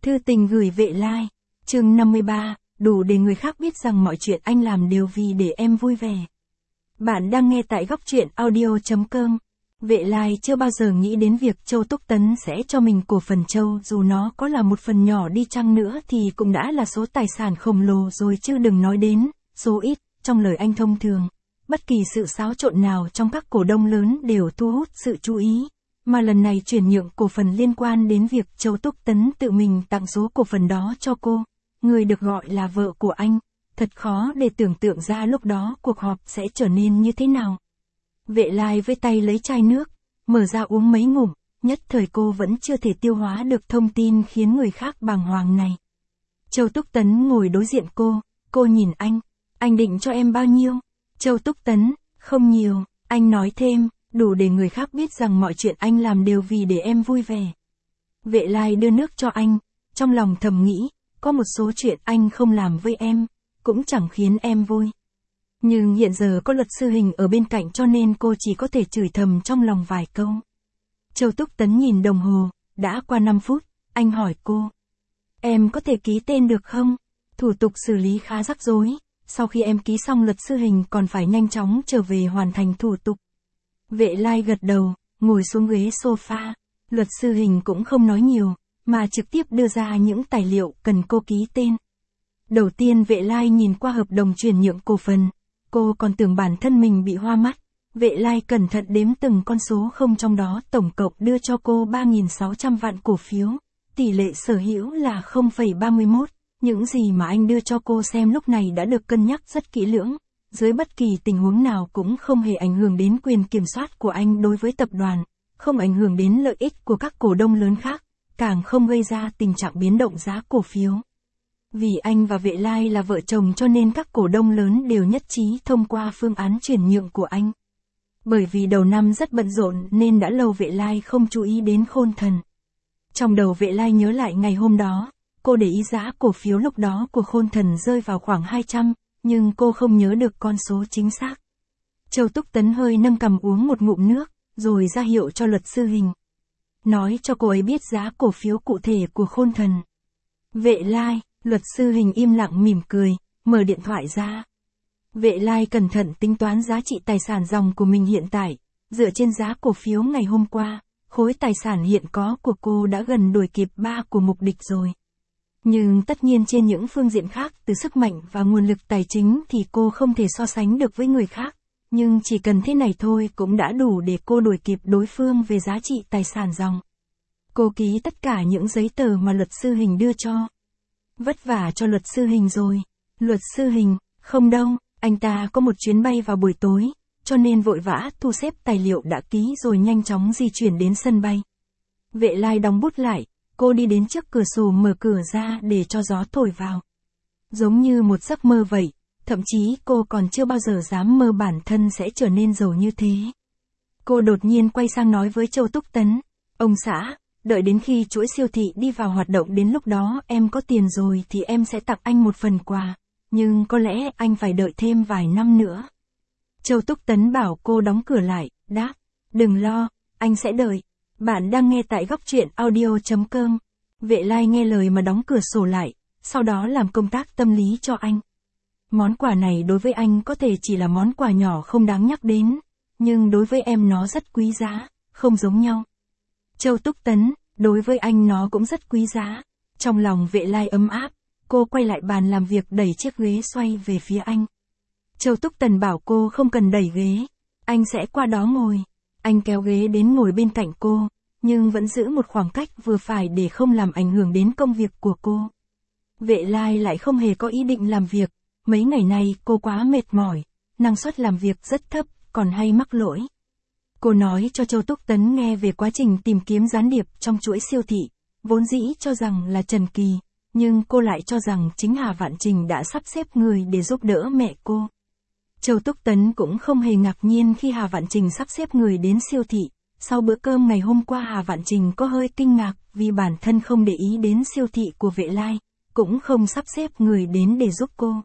Thư tình gửi Vệ Lai, chương 53, đủ để người khác biết rằng mọi chuyện anh làm đều vì để em vui vẻ. Bạn đang nghe tại góc truyện audio.com. Vệ Lai chưa bao giờ nghĩ đến việc Châu Túc Tấn sẽ cho mình cổ phần Châu, dù nó có là một phần nhỏ đi chăng nữa thì cũng đã là số tài sản khổng lồ rồi chứ đừng nói đến số ít. Trong lời anh thông thường, bất kỳ sự xáo trộn nào trong các cổ đông lớn đều thu hút sự chú ý. Mà lần này chuyển nhượng cổ phần liên quan đến việc Châu Túc Tấn tự mình tặng số cổ phần đó cho cô, người được gọi là vợ của anh. Thật khó để tưởng tượng ra lúc đó cuộc họp sẽ trở nên như thế nào. Vệ Lai với tay lấy chai nước, mở ra uống mấy ngụm, nhất thời cô vẫn chưa thể tiêu hóa được thông tin khiến người khác bàng hoàng này. Châu Túc Tấn ngồi đối diện cô nhìn anh định cho em bao nhiêu? Châu Túc Tấn, không nhiều, anh nói thêm, đủ để người khác biết rằng mọi chuyện anh làm đều vì để em vui vẻ. Vệ Lai đưa nước cho anh, trong lòng thầm nghĩ, có một số chuyện anh không làm với em, cũng chẳng khiến em vui. Nhưng hiện giờ có luật sư Hình ở bên cạnh cho nên cô chỉ có thể chửi thầm trong lòng vài câu. Châu Túc Tấn nhìn đồng hồ, đã qua 5 phút, anh hỏi cô. Em có thể ký tên được không? Thủ tục xử lý khá rắc rối, sau khi em ký xong luật sư Hình còn phải nhanh chóng trở về hoàn thành thủ tục. Vệ Lai gật đầu, ngồi xuống ghế sofa, luật sư Hình cũng không nói nhiều, mà trực tiếp đưa ra những tài liệu cần cô ký tên. Đầu tiên Vệ Lai nhìn qua hợp đồng chuyển nhượng cổ phần, cô còn tưởng bản thân mình bị hoa mắt. Vệ Lai cẩn thận đếm từng con số không, trong đó tổng cộng đưa cho cô 3.600 vạn cổ phiếu, tỷ lệ sở hữu là 0,31, những gì mà anh đưa cho cô xem lúc này đã được cân nhắc rất kỹ lưỡng, dưới bất kỳ tình huống nào cũng không hề ảnh hưởng đến quyền kiểm soát của anh đối với tập đoàn, không ảnh hưởng đến lợi ích của các cổ đông lớn khác, càng không gây ra tình trạng biến động giá cổ phiếu. Vì anh và Vệ Lai là vợ chồng cho nên các cổ đông lớn đều nhất trí thông qua phương án chuyển nhượng của anh. Bởi vì đầu năm rất bận rộn nên đã lâu Vệ Lai không chú ý đến Khôn Thần. Trong đầu Vệ Lai nhớ lại ngày hôm đó, cô để ý giá cổ phiếu lúc đó của Khôn Thần rơi vào khoảng 200, nhưng cô không nhớ được con số chính xác. Châu Túc Tấn hơi nâng cằm uống một ngụm nước, rồi ra hiệu cho luật sư Hình. Nói cho cô ấy biết giá cổ phiếu cụ thể của Khôn Thần. Vệ Lai, luật sư Hình im lặng mỉm cười, mở điện thoại ra. Vệ Lai cẩn thận tính toán giá trị tài sản ròng của mình hiện tại, dựa trên giá cổ phiếu ngày hôm qua, khối tài sản hiện có của cô đã gần đuổi kịp 3 của Mục Địch rồi. Nhưng tất nhiên trên những phương diện khác từ sức mạnh và nguồn lực tài chính thì cô không thể so sánh được với người khác, nhưng chỉ cần thế này thôi cũng đã đủ để cô đuổi kịp đối phương về giá trị tài sản ròng. Cô ký tất cả những giấy tờ mà luật sư Hình đưa cho. Vất vả cho luật sư Hình rồi. Luật sư Hình, không đâu, anh ta có một chuyến bay vào buổi tối, cho nên vội vã thu xếp tài liệu đã ký rồi nhanh chóng di chuyển đến sân bay. Vệ Lai đóng bút lại, cô đi đến trước cửa sổ mở cửa ra để cho gió thổi vào. Giống như một giấc mơ vậy, thậm chí cô còn chưa bao giờ dám mơ bản thân sẽ trở nên giàu như thế. Cô đột nhiên quay sang nói với Châu Túc Tấn, ông xã, đợi đến khi chuỗi siêu thị đi vào hoạt động đến lúc đó em có tiền rồi thì em sẽ tặng anh một phần quà, nhưng có lẽ anh phải đợi thêm vài năm nữa. Châu Túc Tấn bảo cô đóng cửa lại, đáp, đừng lo, anh sẽ đợi. Bạn đang nghe tại góc truyện audio.com. Vệ Lai nghe lời mà đóng cửa sổ lại, sau đó làm công tác tâm lý cho anh. Món quà này đối với anh có thể chỉ là món quà nhỏ không đáng nhắc đến, nhưng đối với em nó rất quý giá, không giống nhau. Châu Túc Tấn, đối với anh nó cũng rất quý giá. Trong lòng Vệ Lai ấm áp, cô quay lại bàn làm việc đẩy chiếc ghế xoay về phía anh. Châu Túc Tấn bảo cô không cần đẩy ghế, anh sẽ qua đó ngồi. Anh kéo ghế đến ngồi bên cạnh cô, nhưng vẫn giữ một khoảng cách vừa phải để không làm ảnh hưởng đến công việc của cô. Vệ Lai lại không hề có ý định làm việc, mấy ngày nay cô quá mệt mỏi, năng suất làm việc rất thấp, còn hay mắc lỗi. Cô nói cho Châu Túc Tấn nghe về quá trình tìm kiếm gián điệp trong chuỗi siêu thị, vốn dĩ cho rằng là Trần Kỳ, nhưng cô lại cho rằng chính Hà Vạn Trình đã sắp xếp người để giúp đỡ mẹ cô. Châu Túc Tấn cũng không hề ngạc nhiên khi Hà Vạn Trình sắp xếp người đến siêu thị. Sau bữa cơm ngày hôm qua Hà Vạn Trình có hơi kinh ngạc vì bản thân không để ý đến siêu thị của Vệ Lai, cũng không sắp xếp người đến để giúp cô.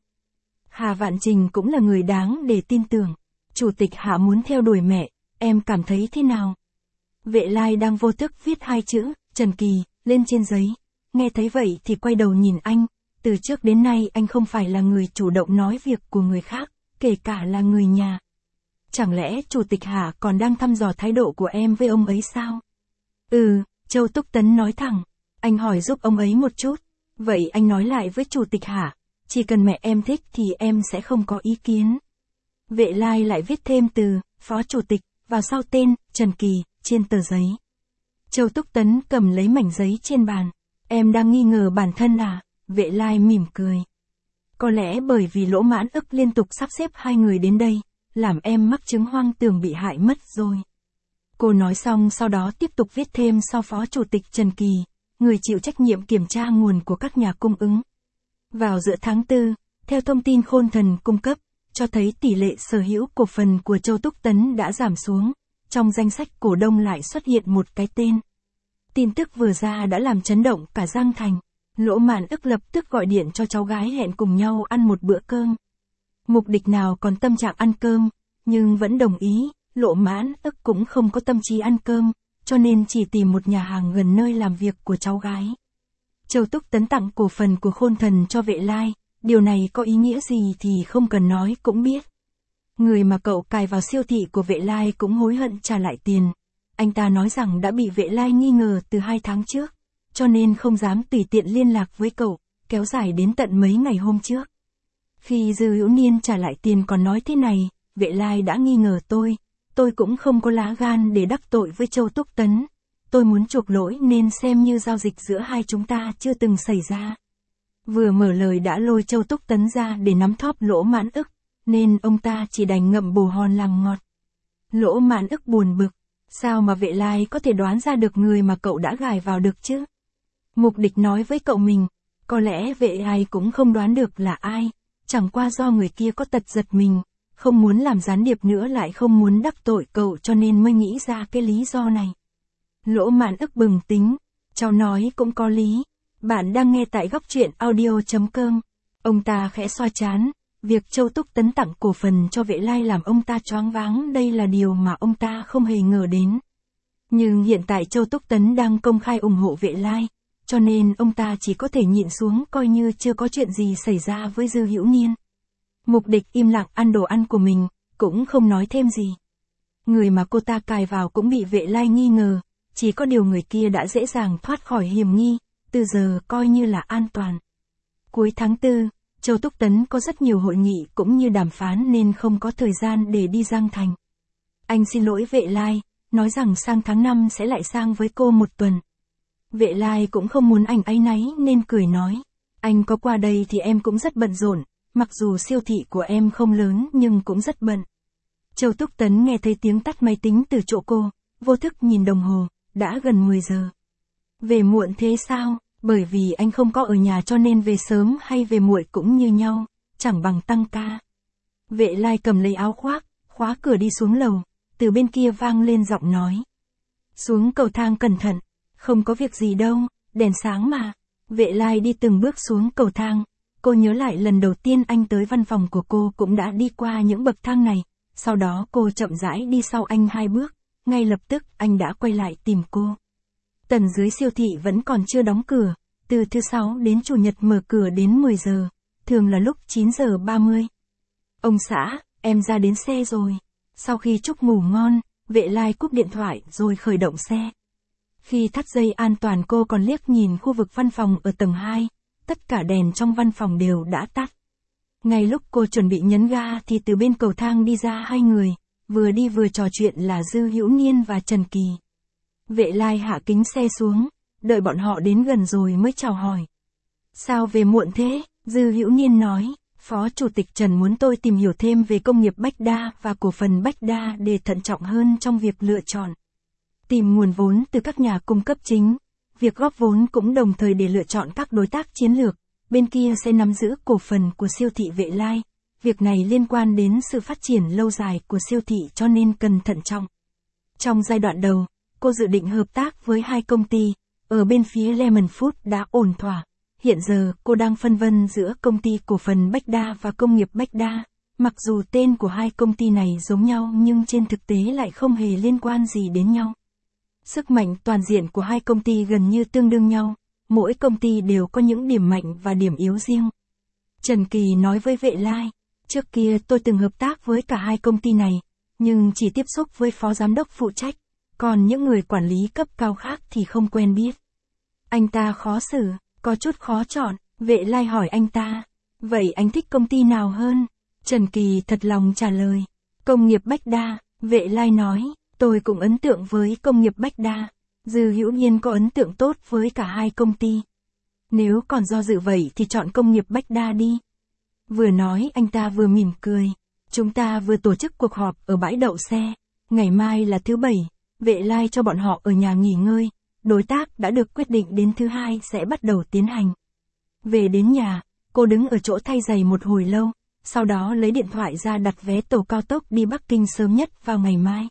Hà Vạn Trình cũng là người đáng để tin tưởng. Chủ tịch Hạ muốn theo đuổi mẹ, em cảm thấy thế nào? Vệ Lai đang vô thức viết 2 chữ, Trần Kỳ, lên trên giấy. nghe thấy vậy thì quay đầu nhìn anh, từ trước đến nay anh không phải là người chủ động nói việc của người khác, kể cả là người nhà. Chẳng lẽ Chủ tịch Hạ còn đang thăm dò thái độ của em với ông ấy sao? Châu Túc Tấn nói thẳng, anh hỏi giúp ông ấy một chút, vậy anh nói lại với Chủ tịch Hạ, chỉ cần mẹ em thích thì em sẽ không có ý kiến. Vệ Lai lại viết thêm từ, Phó Chủ tịch, vào sau tên, Trần Kỳ, trên tờ giấy. Châu Túc Tấn cầm lấy mảnh giấy trên bàn, em đang nghi ngờ bản thân à? Vệ Lai mỉm cười. Có lẽ bởi vì Lỗ Mãn Ức liên tục sắp xếp hai người đến đây, làm em mắc chứng hoang tưởng bị hại mất rồi. Cô nói xong sau đó tiếp tục viết thêm sau Phó Chủ tịch Trần Kỳ, người chịu trách nhiệm kiểm tra nguồn của các nhà cung ứng. Vào giữa tháng 4, theo thông tin Khôn Thần cung cấp, cho thấy tỷ lệ sở hữu cổ phần của Châu Túc Tấn đã giảm xuống, trong danh sách cổ đông lại xuất hiện một cái tên. Tin tức vừa ra đã làm chấn động cả Giang Thành. Lỗ Mãn Ức lập tức gọi điện cho cháu gái hẹn cùng nhau ăn một bữa cơm. Mục Địch nào còn tâm trạng ăn cơm, nhưng vẫn đồng ý, Lỗ Mãn Ức cũng không có tâm trí ăn cơm, cho nên chỉ tìm một nhà hàng gần nơi làm việc của cháu gái. Châu Túc Tấn tặng cổ phần của Khôn Thần cho Vệ Lai, điều này có ý nghĩa gì thì không cần nói cũng biết. Người mà cậu cài vào siêu thị của Vệ Lai cũng hối hận trả lại tiền. Anh ta nói rằng đã bị Vệ Lai nghi ngờ từ 2 tháng trước, cho nên không dám tùy tiện liên lạc với cậu, kéo dài đến tận mấy ngày hôm trước. Khi Dư Hữu Niên trả lại tiền còn nói thế này, Vệ Lai đã nghi ngờ tôi cũng không có lá gan để đắc tội với Châu Túc Tấn. Tôi muốn chuộc lỗi nên xem như giao dịch giữa hai chúng ta chưa từng xảy ra. Vừa mở lời đã lôi Châu Túc Tấn ra để nắm thóp Lỗ Mãn Ức, nên ông ta chỉ đành ngậm bồ hòn làm ngọt. Lỗ Mãn Ức buồn bực, sao mà Vệ Lai có thể đoán ra được người mà cậu đã gài vào được chứ? Mục Địch nói với cậu mình, có lẽ Vệ Lai cũng không đoán được là ai, chẳng qua do người kia có tật giật mình, không muốn làm gián điệp nữa lại không muốn đắc tội cậu cho nên mới nghĩ ra cái lý do này. Lỗ Mãn Ức bừng tính, cháu nói cũng có lý. Bạn đang nghe tại góc truyện audio.com. Ông ta khẽ xoa trán, việc Châu Túc Tấn tặng cổ phần cho Vệ Lai làm ông ta choáng váng, đây là điều mà ông ta không hề ngờ đến. Nhưng hiện tại Châu Túc Tấn đang công khai ủng hộ Vệ Lai, cho nên ông ta chỉ có thể nhịn xuống coi như chưa có chuyện gì xảy ra với Dư Hữu Niên. Mục Địch im lặng ăn đồ ăn của mình, cũng không nói thêm gì. Người mà cô ta cài vào cũng bị Vệ Lai nghi ngờ, chỉ có điều người kia đã dễ dàng thoát khỏi hiểm nghi, từ giờ coi như là an toàn. Cuối tháng 4, Châu Túc Tấn có rất nhiều hội nghị cũng như đàm phán nên không có thời gian để đi Giang Thành. Anh xin lỗi Vệ Lai, nói rằng sang tháng 5 sẽ lại sang với cô một tuần. Vệ Lai cũng không muốn anh áy náy nên cười nói, anh có qua đây thì em cũng rất bận rộn, mặc dù siêu thị của em không lớn nhưng cũng rất bận. Châu Túc Tấn nghe thấy tiếng tắt máy tính từ chỗ cô, vô thức nhìn đồng hồ, đã gần 10 giờ. Về muộn thế sao? Bởi vì anh không có ở nhà cho nên về sớm hay về muộn cũng như nhau, chẳng bằng tăng ca. Vệ Lai cầm lấy áo khoác, khóa cửa đi xuống lầu, từ bên kia vang lên giọng nói. Xuống cầu thang cẩn thận, không có việc gì đâu, đèn sáng mà. Vệ Lai đi từng bước xuống cầu thang, cô nhớ lại lần đầu tiên anh tới văn phòng của cô cũng đã đi qua những bậc thang này, sau đó cô chậm rãi đi sau anh 2 bước, ngay lập tức anh đã quay lại tìm cô. Tầng dưới siêu thị vẫn còn chưa đóng cửa, từ thứ 6 đến Chủ nhật mở cửa đến 10 giờ, thường là lúc 9 giờ 30. Ông xã, em ra đến xe rồi. Sau khi chúc ngủ ngon, Vệ Lai cúp điện thoại rồi khởi động xe. Khi thắt dây an toàn cô còn liếc nhìn khu vực văn phòng ở tầng 2, tất cả đèn trong văn phòng đều đã tắt. Ngay lúc cô chuẩn bị nhấn ga thì từ bên cầu thang đi ra 2 người, vừa đi vừa trò chuyện là Dư Hữu Niên và Trần Kỳ. Vệ Lai hạ kính xe xuống, đợi bọn họ đến gần rồi mới chào hỏi. Sao về muộn thế? Dư Hữu Niên nói, Phó Chủ tịch Trần muốn tôi tìm hiểu thêm về công nghiệp Bách Đa và cổ phần Bách Đa để thận trọng hơn trong việc lựa chọn. Tìm nguồn vốn từ các nhà cung cấp chính, việc góp vốn cũng đồng thời để lựa chọn các đối tác chiến lược, bên kia sẽ nắm giữ cổ phần của siêu thị Vệ Lai. Việc này liên quan đến sự phát triển lâu dài của siêu thị cho nên cần thận trọng. Trong giai đoạn đầu, cô dự định hợp tác với 2 công ty, ở bên phía Lemon Food đã ổn thỏa. Hiện giờ cô đang phân vân giữa công ty cổ phần Bách Đa và công nghiệp Bách Đa. Mặc dù tên của 2 công ty này giống nhau nhưng trên thực tế lại không hề liên quan gì đến nhau. Sức mạnh toàn diện của 2 công ty gần như tương đương nhau, mỗi công ty đều có những điểm mạnh và điểm yếu riêng. Trần Kỳ nói với Vệ Lai, trước kia tôi từng hợp tác với cả hai công ty này, nhưng chỉ tiếp xúc với phó giám đốc phụ trách, còn những người quản lý cấp cao khác thì không quen biết. Anh ta khó xử, có chút khó chọn, Vệ Lai hỏi anh ta, vậy anh thích công ty nào hơn? Trần Kỳ thật lòng trả lời, công nghiệp Bách Đa. Vệ Lai nói, tôi cũng ấn tượng với công nghiệp Bách Đa, Dư Hữu Nhiên có ấn tượng tốt với cả hai công ty. Nếu còn do dự vậy thì chọn công nghiệp Bách Đa đi. Vừa nói anh ta vừa mỉm cười. Chúng ta vừa tổ chức cuộc họp ở bãi đậu xe. Ngày mai là thứ Bảy, Vệ Lai cho bọn họ ở nhà nghỉ ngơi. Đối tác đã được quyết định đến thứ Hai sẽ bắt đầu tiến hành. Về đến nhà, cô đứng ở chỗ thay giày một hồi lâu. Sau đó lấy điện thoại ra đặt vé tàu cao tốc đi Bắc Kinh sớm nhất vào ngày mai.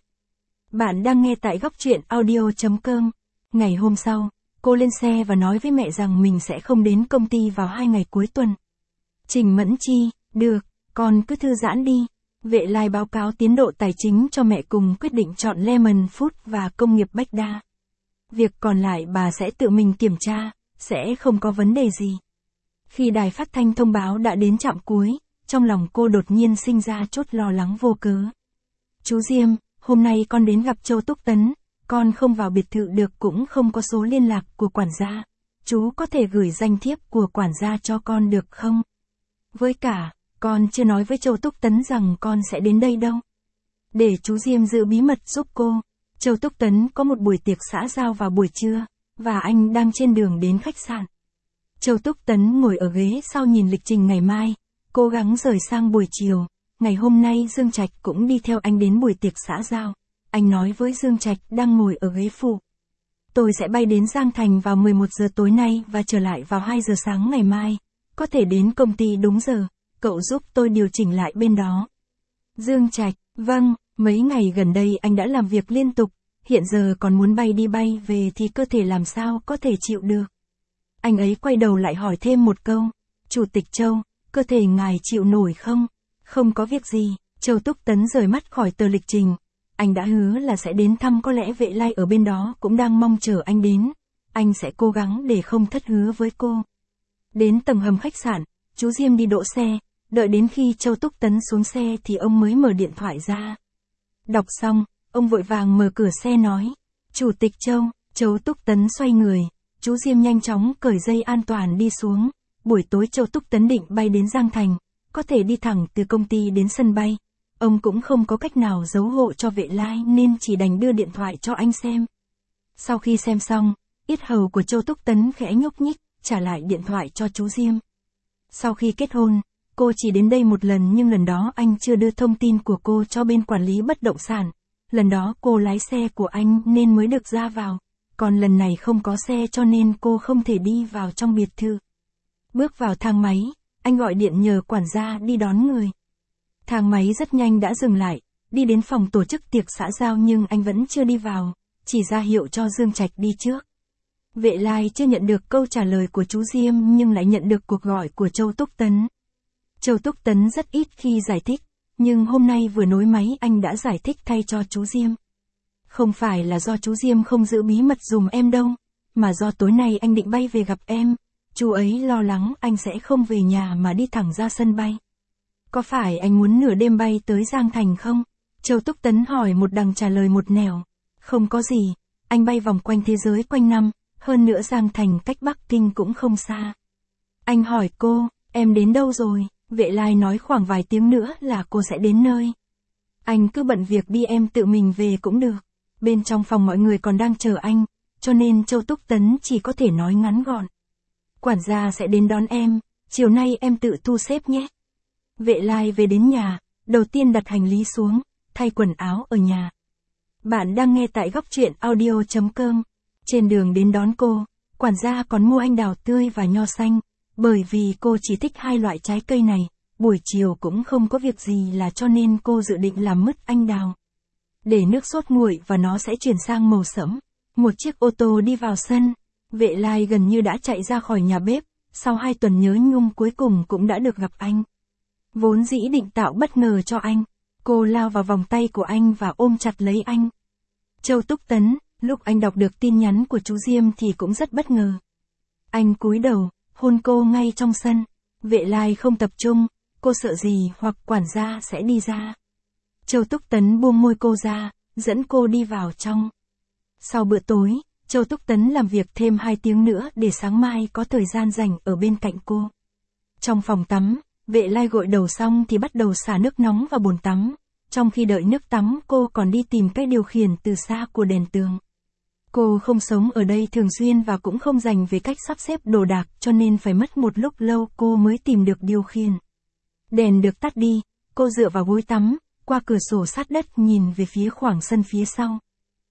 Bạn đang nghe tại góc truyện audio.com. Ngày hôm sau, cô lên xe và nói với mẹ rằng mình sẽ không đến công ty vào 2 ngày cuối tuần. Trình Mẫn Chi, được, con cứ thư giãn đi. Vệ Lai báo cáo tiến độ tài chính cho mẹ cùng quyết định chọn Lemon Food và công nghiệp Bách Đa. Việc còn lại bà sẽ tự mình kiểm tra, sẽ không có vấn đề gì. Khi đài phát thanh thông báo đã đến trạm cuối, trong lòng cô đột nhiên sinh ra chút lo lắng vô cớ. Chú Diêm, hôm nay con đến gặp Châu Túc Tấn, con không vào biệt thự được cũng không có số liên lạc của quản gia. Chú có thể gửi danh thiếp của quản gia cho con được không? Với cả, con chưa nói với Châu Túc Tấn rằng con sẽ đến đây đâu. Để chú Diêm giữ bí mật giúp cô. Châu Túc Tấn có một buổi tiệc xã giao vào buổi trưa, và anh đang trên đường đến khách sạn. Châu Túc Tấn ngồi ở ghế sau nhìn lịch trình ngày mai, cố gắng rời sang buổi chiều. Ngày hôm nay Dương Trạch cũng đi theo anh đến buổi tiệc xã giao. Anh nói với Dương Trạch đang ngồi ở ghế phụ. Tôi sẽ bay đến Giang Thành vào 11 giờ tối nay và trở lại vào 2 giờ sáng ngày mai. Có thể đến công ty đúng giờ, cậu giúp tôi điều chỉnh lại bên đó. Dương Trạch, vâng, mấy ngày gần đây anh đã làm việc liên tục, hiện giờ còn muốn bay đi bay về thì cơ thể làm sao có thể chịu được. Anh ấy quay đầu lại hỏi thêm một câu, Chủ tịch Châu, cơ thể ngài chịu nổi không? Không có việc gì, Châu Túc Tấn rời mắt khỏi tờ lịch trình. Anh đã hứa là sẽ đến thăm, có lẽ Vệ Lai ở bên đó cũng đang mong chờ anh đến. Anh sẽ cố gắng để không thất hứa với cô. Đến tầng hầm khách sạn, chú Diêm đi đỗ xe, đợi đến khi Châu Túc Tấn xuống xe thì ông mới mở điện thoại ra. Đọc xong, ông vội vàng mở cửa xe nói, Chủ tịch Châu. Châu Túc Tấn xoay người, chú Diêm nhanh chóng cởi dây an toàn đi xuống. Buổi tối Châu Túc Tấn định bay đến Giang Thành, có thể đi thẳng từ công ty đến sân bay. Ông cũng không có cách nào giấu hộ cho Vệ Lai nên chỉ đành đưa điện thoại cho anh xem. Sau khi xem xong, yết hầu của Châu Túc Tấn khẽ nhúc nhích, trả lại điện thoại cho chú Diêm. Sau khi kết hôn, cô chỉ đến đây một lần nhưng lần đó anh chưa đưa thông tin của cô cho bên quản lý bất động sản. Lần đó cô lái xe của anh nên mới được ra vào, còn lần này không có xe cho nên cô không thể đi vào trong biệt thự. Bước vào thang máy, anh gọi điện nhờ quản gia đi đón người. Thang máy rất nhanh đã dừng lại, đi đến phòng tổ chức tiệc xã giao nhưng anh vẫn chưa đi vào, chỉ ra hiệu cho Dương Trạch đi trước. Vệ Lai chưa nhận được câu trả lời của chú Diêm nhưng lại nhận được cuộc gọi của Châu Túc Tấn. Châu Túc Tấn rất ít khi giải thích, nhưng hôm nay vừa nối máy anh đã giải thích thay cho chú Diêm. Không phải là do chú Diêm không giữ bí mật dùm em đâu, mà do tối nay anh định bay về gặp em. Chú ấy lo lắng anh sẽ không về nhà mà đi thẳng ra sân bay. Có phải anh muốn nửa đêm bay tới Giang Thành không? Châu Túc Tấn hỏi một đằng trả lời một nẻo. Không có gì, anh bay vòng quanh thế giới quanh năm, hơn nữa Giang Thành cách Bắc Kinh cũng không xa. Anh hỏi cô, em đến đâu rồi? Vệ Lai nói khoảng vài tiếng nữa là cô sẽ đến nơi. Anh cứ bận việc đi, em tự mình về cũng được. Bên trong phòng mọi người còn đang chờ anh, cho nên Châu Túc Tấn chỉ có thể nói ngắn gọn. Quản gia sẽ đến đón em, chiều nay em tự thu xếp nhé. Vệ Lai về đến nhà, đầu tiên đặt hành lý xuống, thay quần áo ở nhà. Bạn đang nghe tại góc truyện audio.com. Trên đường đến đón cô, quản gia còn mua anh đào tươi và nho xanh, bởi vì cô chỉ thích hai loại trái cây này, buổi chiều cũng không có việc gì là cho nên cô dự định làm mứt anh đào. Để nước sốt nguội và nó sẽ chuyển sang màu sẫm. Một chiếc ô tô đi vào sân, Vệ Lai gần như đã chạy ra khỏi nhà bếp, sau 2 tuần nhớ nhung cuối cùng cũng đã được gặp anh. Vốn dĩ định tạo bất ngờ cho anh, cô lao vào vòng tay của anh và ôm chặt lấy anh. Châu Túc Tấn, lúc anh đọc được tin nhắn của chú Diêm thì cũng rất bất ngờ. Anh cúi đầu, hôn cô ngay trong sân. Vệ Lai không tập trung, cô sợ gì hoặc quản gia sẽ đi ra. Châu Túc Tấn buông môi cô ra, dẫn cô đi vào trong. Sau bữa tối, Châu Túc Tấn làm việc thêm 2 tiếng nữa để sáng mai có thời gian rảnh ở bên cạnh cô. Trong phòng tắm, Vệ Lai gội đầu xong thì bắt đầu xả nước nóng vào bồn tắm. Trong khi đợi nước tắm cô còn đi tìm cách điều khiển từ xa của đèn tường. Cô không sống ở đây thường xuyên và cũng không dành về cách sắp xếp đồ đạc cho nên phải mất một lúc lâu cô mới tìm được điều khiển. Đèn được tắt đi, cô dựa vào gối tắm, qua cửa sổ sát đất nhìn về phía khoảng sân phía sau.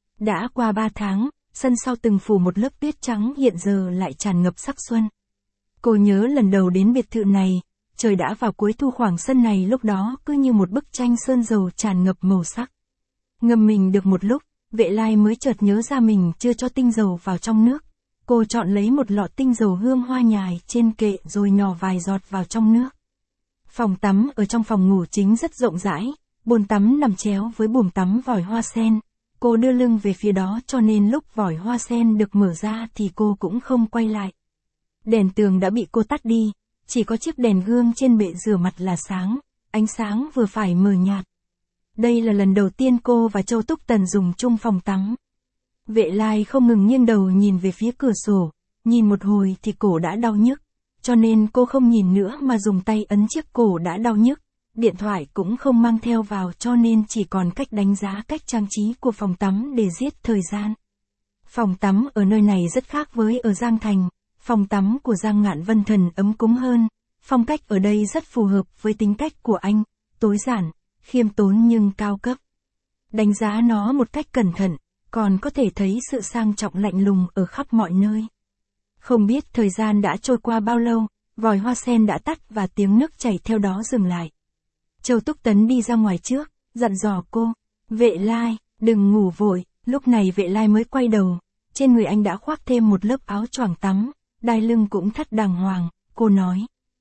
Đã qua 3 tháng, sân sau từng phủ một lớp tuyết trắng hiện giờ lại tràn ngập sắc xuân. Cô nhớ lần đầu đến biệt thự này, trời đã vào cuối thu, khoảng sân này lúc đó cứ như một bức tranh sơn dầu tràn ngập màu sắc. Ngâm mình được một lúc, Vệ Lai mới chợt nhớ ra mình chưa cho tinh dầu vào trong nước. Cô chọn lấy một lọ tinh dầu hương hoa nhài trên kệ rồi nhỏ vài giọt vào trong nước. Phòng tắm ở trong phòng ngủ chính rất rộng rãi, bồn tắm nằm chéo với buồng tắm vòi hoa sen. Cô đưa lưng về phía đó cho nên lúc vòi hoa sen được mở ra thì cô cũng không quay lại. Đèn tường đã bị cô tắt đi, chỉ có chiếc đèn gương trên bệ rửa mặt là sáng, ánh sáng vừa phải mờ nhạt. Đây là lần đầu tiên cô và Châu Túc Tần dùng chung phòng tắm. Vệ Lai không ngừng nghiêng đầu nhìn về phía cửa sổ, nhìn một hồi thì cổ đã đau nhức, cho nên cô không nhìn nữa mà dùng tay ấn chiếc cổ đã đau nhức. Điện thoại cũng không mang theo vào cho nên chỉ còn cách đánh giá cách trang trí của phòng tắm để giết thời gian. Phòng tắm ở nơi này rất khác với ở Giang Thành, phòng tắm của Giang Ngạn Vân Thần ấm cúng hơn, phong cách ở đây rất phù hợp với tính cách của anh, tối giản, khiêm tốn nhưng cao cấp. Đánh giá nó một cách cẩn thận, còn có thể thấy sự sang trọng lạnh lùng ở khắp mọi nơi. Không biết thời gian đã trôi qua bao lâu, vòi hoa sen đã tắt và tiếng nước chảy theo đó dừng lại. Châu Túc Tấn đi ra ngoài trước, dặn dò cô, Vệ Lai, đừng ngủ vội. Lúc này Vệ Lai mới quay đầu, trên người anh đã khoác thêm một lớp áo choàng tắm, đai lưng cũng thắt đàng hoàng, cô nói.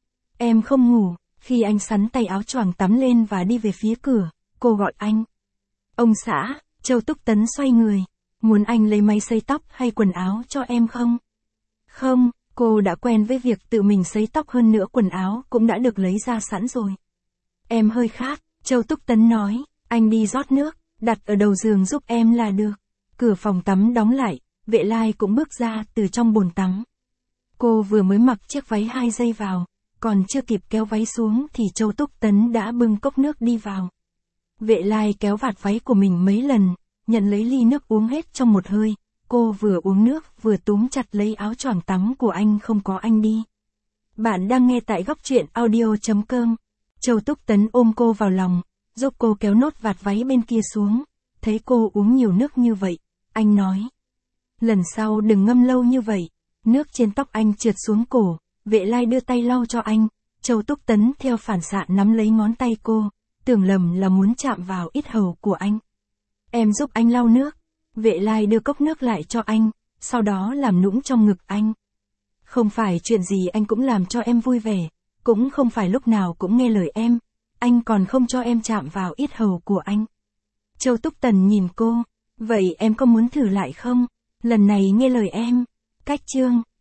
Em không ngủ. Khi anh xắn tay áo choàng tắm lên và đi về phía cửa, cô gọi anh. Ông xã. Châu Túc Tấn xoay người, muốn anh lấy máy sấy tóc hay quần áo cho em không? Không, cô đã quen với việc tự mình sấy tóc, hơn nữa quần áo cũng đã được lấy ra sẵn rồi. Em hơi khát, Châu Túc Tấn nói, anh đi rót nước, đặt ở đầu giường giúp em là được. Cửa phòng tắm đóng lại, Vệ Lai cũng bước ra từ trong bồn tắm. Cô vừa mới mặc chiếc váy 2 giây vào, còn chưa kịp kéo váy xuống thì Châu Túc Tấn đã bưng cốc nước đi vào. Vệ Lai kéo vạt váy của mình mấy lần, nhận lấy ly nước uống hết trong một hơi. Cô vừa uống nước vừa túm chặt lấy áo choàng tắm của anh, không có anh đi. Bạn đang nghe tại góc truyện audio.com. Châu Túc Tấn ôm cô vào lòng, giúp cô kéo nốt vạt váy bên kia xuống. Thấy cô uống nhiều nước như vậy, anh nói. Lần sau đừng ngâm lâu như vậy. Nước trên tóc anh trượt xuống cổ, Vệ Lai đưa tay lau cho anh. Châu Túc Tấn theo phản xạ nắm lấy ngón tay cô, tưởng lầm là muốn chạm vào yết hầu của anh. Em giúp anh lau nước. Vệ Lai đưa cốc nước lại cho anh, sau đó làm nũng trong ngực anh. Không phải chuyện gì anh cũng làm cho em vui vẻ, cũng không phải lúc nào cũng nghe lời em, anh còn không cho em chạm vào yết hầu của anh. Châu Túc Tần nhìn cô, vậy em có muốn thử lại không? Lần này nghe lời em. Cách chương